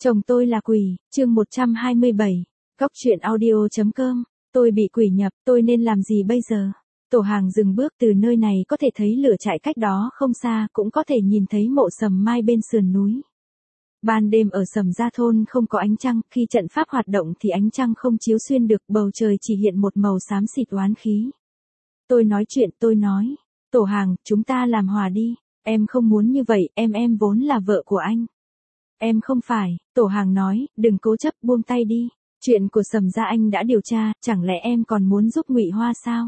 Chồng tôi là quỷ, chương 127. Góc truyện audio.com. Tôi bị quỷ nhập, tôi nên làm gì bây giờ? Tổ Hàng dừng bước, từ nơi này có thể thấy lửa trại cách đó không xa, cũng có thể nhìn thấy mộ Sầm Mai bên sườn núi. Ban đêm ở Sầm Gia thôn không có ánh trăng, khi trận pháp hoạt động thì ánh trăng không chiếu xuyên được, bầu trời chỉ hiện một màu xám xịt oán khí. Tôi nói chuyện, tôi nói, Tổ Hàng, chúng ta làm hòa đi, em không muốn như vậy, em vốn là vợ của anh. Em không phải, Tổ Hàng nói, đừng cố chấp, buông tay đi. Chuyện của Sầm Gia anh đã điều tra, chẳng lẽ em còn muốn giúp Ngụy Hoa sao?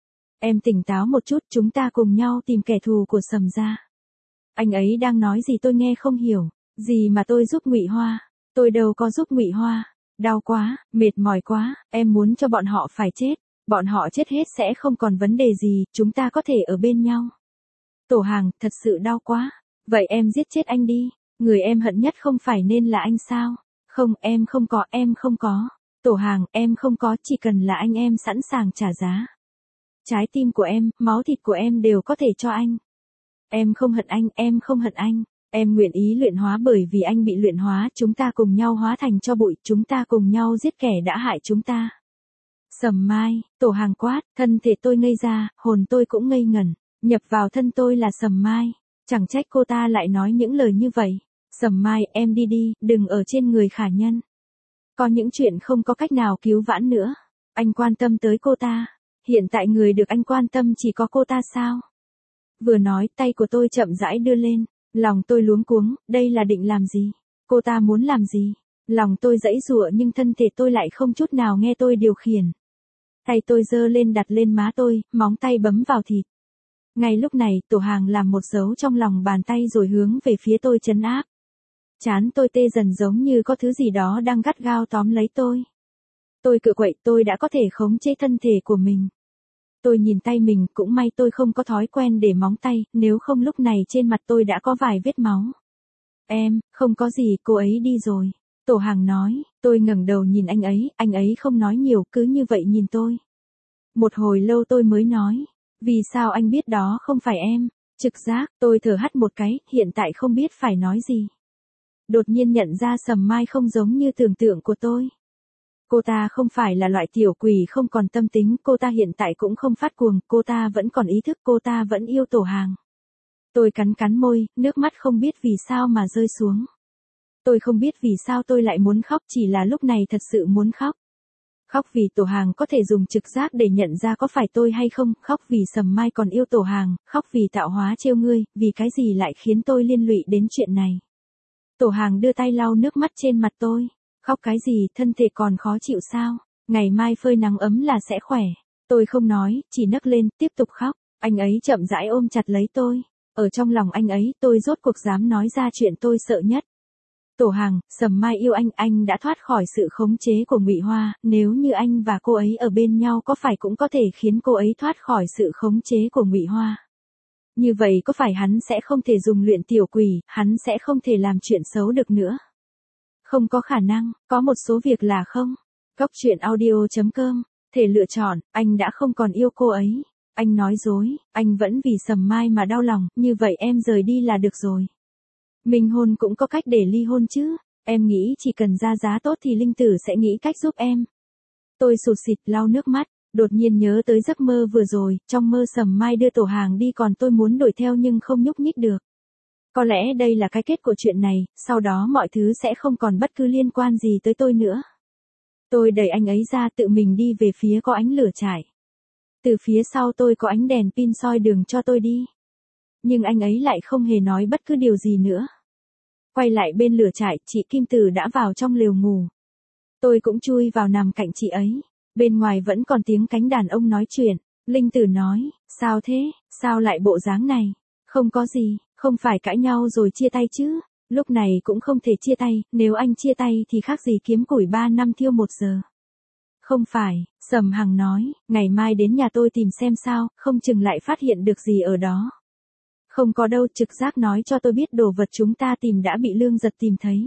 Em tỉnh táo một chút, chúng ta cùng nhau tìm kẻ thù của Sầm Gia. Anh ấy đang nói gì tôi nghe không hiểu. Gì mà tôi giúp Ngụy Hoa? Tôi đâu có giúp Ngụy Hoa. Đau quá, mệt mỏi quá, em muốn cho bọn họ phải chết. Bọn họ chết hết sẽ không còn vấn đề gì, chúng ta có thể ở bên nhau. Tổ Hàng, thật sự đau quá. Vậy em giết chết anh đi. Người em hận nhất không phải nên là anh sao? Không, em không có. Tổ Hàng, em không có, chỉ cần là anh em sẵn sàng trả giá. Trái tim của em, máu thịt của em đều có thể cho anh. Em không hận anh, em không hận anh. Em nguyện ý luyện hóa bởi vì anh bị luyện hóa, chúng ta cùng nhau hóa thành tro bụi, chúng ta cùng nhau giết kẻ đã hại chúng ta. Sầm Mai, Tổ Hàng quát, thân thể tôi ngây ra, hồn tôi cũng ngây ngẩn, nhập vào thân tôi là Sầm Mai. Chẳng trách cô ta lại nói những lời như vậy. Sầm Mai, em đi đi, đừng ở trên người Khả Nhân. Có những chuyện không có cách nào cứu vãn nữa. Anh quan tâm tới cô ta. Hiện tại người được anh quan tâm chỉ có cô ta sao? Vừa nói, tay của tôi chậm rãi đưa lên. Lòng tôi luống cuống, đây là định làm gì? Cô ta muốn làm gì? Lòng tôi giãy giụa nhưng thân thể tôi lại không chút nào nghe tôi điều khiển. Tay tôi giơ lên đặt lên má tôi, móng tay bấm vào thịt. Ngay lúc này, Tổ Hàng làm một dấu trong lòng bàn tay rồi hướng về phía tôi trấn áp. Trán tôi tê dần giống như có thứ gì đó đang gắt gao tóm lấy tôi. Tôi cựa quậy, tôi đã có thể khống chế thân thể của mình. Tôi nhìn tay mình, cũng may tôi không có thói quen để móng tay, nếu không lúc này trên mặt tôi đã có vài vết máu. Em, không có gì, cô ấy đi rồi. Tổ Hàng nói, tôi ngẩng đầu nhìn anh ấy không nói nhiều, cứ như vậy nhìn tôi. Một hồi lâu tôi mới nói, vì sao anh biết đó không phải em? Trực giác, tôi thở hắt một cái, hiện tại không biết phải nói gì. Đột nhiên nhận ra Sầm Mai không giống như tưởng tượng của tôi. Cô ta không phải là loại tiểu quỷ không còn tâm tính, cô ta hiện tại cũng không phát cuồng, cô ta vẫn còn ý thức, cô ta vẫn yêu Tổ Hàng. Tôi cắn môi, nước mắt không biết vì sao mà rơi xuống. Tôi không biết vì sao tôi lại muốn khóc, chỉ là lúc này thật sự muốn khóc. Khóc vì Tổ Hàng có thể dùng trực giác để nhận ra có phải tôi hay không, khóc vì Sầm Mai còn yêu Tổ Hàng, khóc vì tạo hóa trêu ngươi, vì cái gì lại khiến tôi liên lụy đến chuyện này. Tổ Hàng đưa tay lau nước mắt trên mặt tôi. Khóc cái gì, thân thể còn khó chịu sao? Ngày mai phơi nắng ấm là sẽ khỏe. Tôi không nói, chỉ nấc lên, tiếp tục khóc. Anh ấy chậm rãi ôm chặt lấy tôi. Ở trong lòng anh ấy, tôi rốt cuộc dám nói ra chuyện tôi sợ nhất. Tổ Hàng, Sầm Mai yêu anh đã thoát khỏi sự khống chế của Ngụy Hoa, nếu như anh và cô ấy ở bên nhau có phải cũng có thể khiến cô ấy thoát khỏi sự khống chế của Ngụy Hoa. Như vậy có phải hắn sẽ không thể dùng luyện tiểu quỷ, hắn sẽ không thể làm chuyện xấu được nữa. Không có khả năng, có một số việc là không. Góc truyện audio.com, thể lựa chọn, anh đã không còn yêu cô ấy. Anh nói dối, anh vẫn vì Sầm Mai mà đau lòng, như vậy em rời đi là được rồi. Minh hôn cũng có cách để ly hôn chứ, em nghĩ chỉ cần ra giá tốt thì Linh Tử sẽ nghĩ cách giúp em. Tôi sụt sịt lau nước mắt, đột nhiên nhớ tới giấc mơ vừa rồi, trong mơ Sầm Mai đưa Tổ Hàng đi còn tôi muốn đuổi theo nhưng không nhúc nhích được. Có lẽ đây là cái kết của chuyện này, sau đó mọi thứ sẽ không còn bất cứ liên quan gì tới tôi nữa. Tôi đẩy anh ấy ra tự mình đi về phía có ánh lửa trại. Từ phía sau tôi có ánh đèn pin soi đường cho tôi đi. Nhưng anh ấy lại không hề nói bất cứ điều gì nữa. Quay lại bên lửa trại, chị Kim Tử đã vào trong lều ngủ. Tôi cũng chui vào nằm cạnh chị ấy. Bên ngoài vẫn còn tiếng cánh đàn ông nói chuyện. Linh Tử nói, sao thế, sao lại bộ dáng này? Không có gì, không phải cãi nhau rồi chia tay chứ. Lúc này cũng không thể chia tay, nếu anh chia tay thì khác gì kiếm củi 3 năm thiêu 1 giờ. Không phải, Sầm Hằng nói, ngày mai đến nhà tôi tìm xem sao, không chừng lại phát hiện được gì ở đó. Không có đâu, trực giác nói cho tôi biết đồ vật chúng ta tìm đã bị Lương Giật tìm thấy.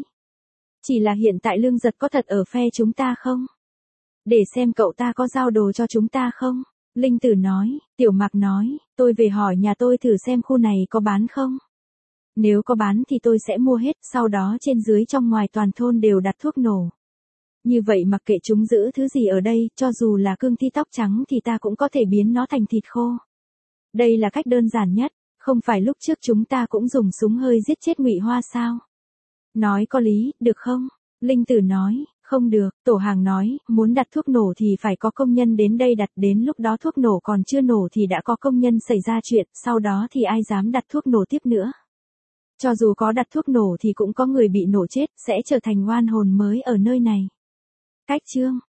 Chỉ là hiện tại Lương Giật có thật ở phe chúng ta không? Để xem cậu ta có giao đồ cho chúng ta không? Linh Tử nói, Tiểu Mạc nói, tôi về hỏi nhà tôi thử xem khu này có bán không? Nếu có bán thì tôi sẽ mua hết, sau đó trên dưới trong ngoài toàn thôn đều đặt thuốc nổ. Như vậy mặc kệ chúng giữ thứ gì ở đây, cho dù là cương thi tóc trắng thì ta cũng có thể biến nó thành thịt khô. Đây là cách đơn giản nhất, không phải lúc trước chúng ta cũng dùng súng hơi giết chết Ngụy Hoa sao? Nói có lý, được không? Linh Tử nói, không được, Tổ Hàng nói, muốn đặt thuốc nổ thì phải có công nhân đến đây đặt, đến lúc đó thuốc nổ còn chưa nổ thì đã có công nhân xảy ra chuyện, sau đó thì ai dám đặt thuốc nổ tiếp nữa. Cho dù có đặt thuốc nổ thì cũng có người bị nổ chết, sẽ trở thành oan hồn mới ở nơi này. Cách chương